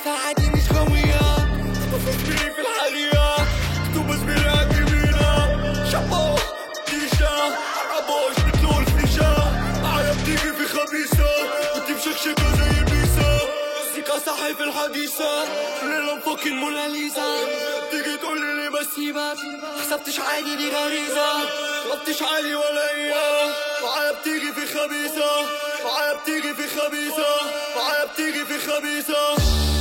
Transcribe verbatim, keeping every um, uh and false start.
عادي مش قوية. تفكري في الحالية كتب زميلي عاليمينة شابو تيشا عربوش مثلو الفيشة معايا بتيجي في خبيثة وانتي مشكشكة زي البيسة. موسيقى صاحب الحديثة ليلة مفكين موناليزا. تيجي تقولي لي بسيبك حسبتش عادي دي غريزة. غلطتش عادي ولا اياه معايا بتيجي في خبيثة. معايا بتيجي في خبيثة. معايا بتيجي في خبيثة.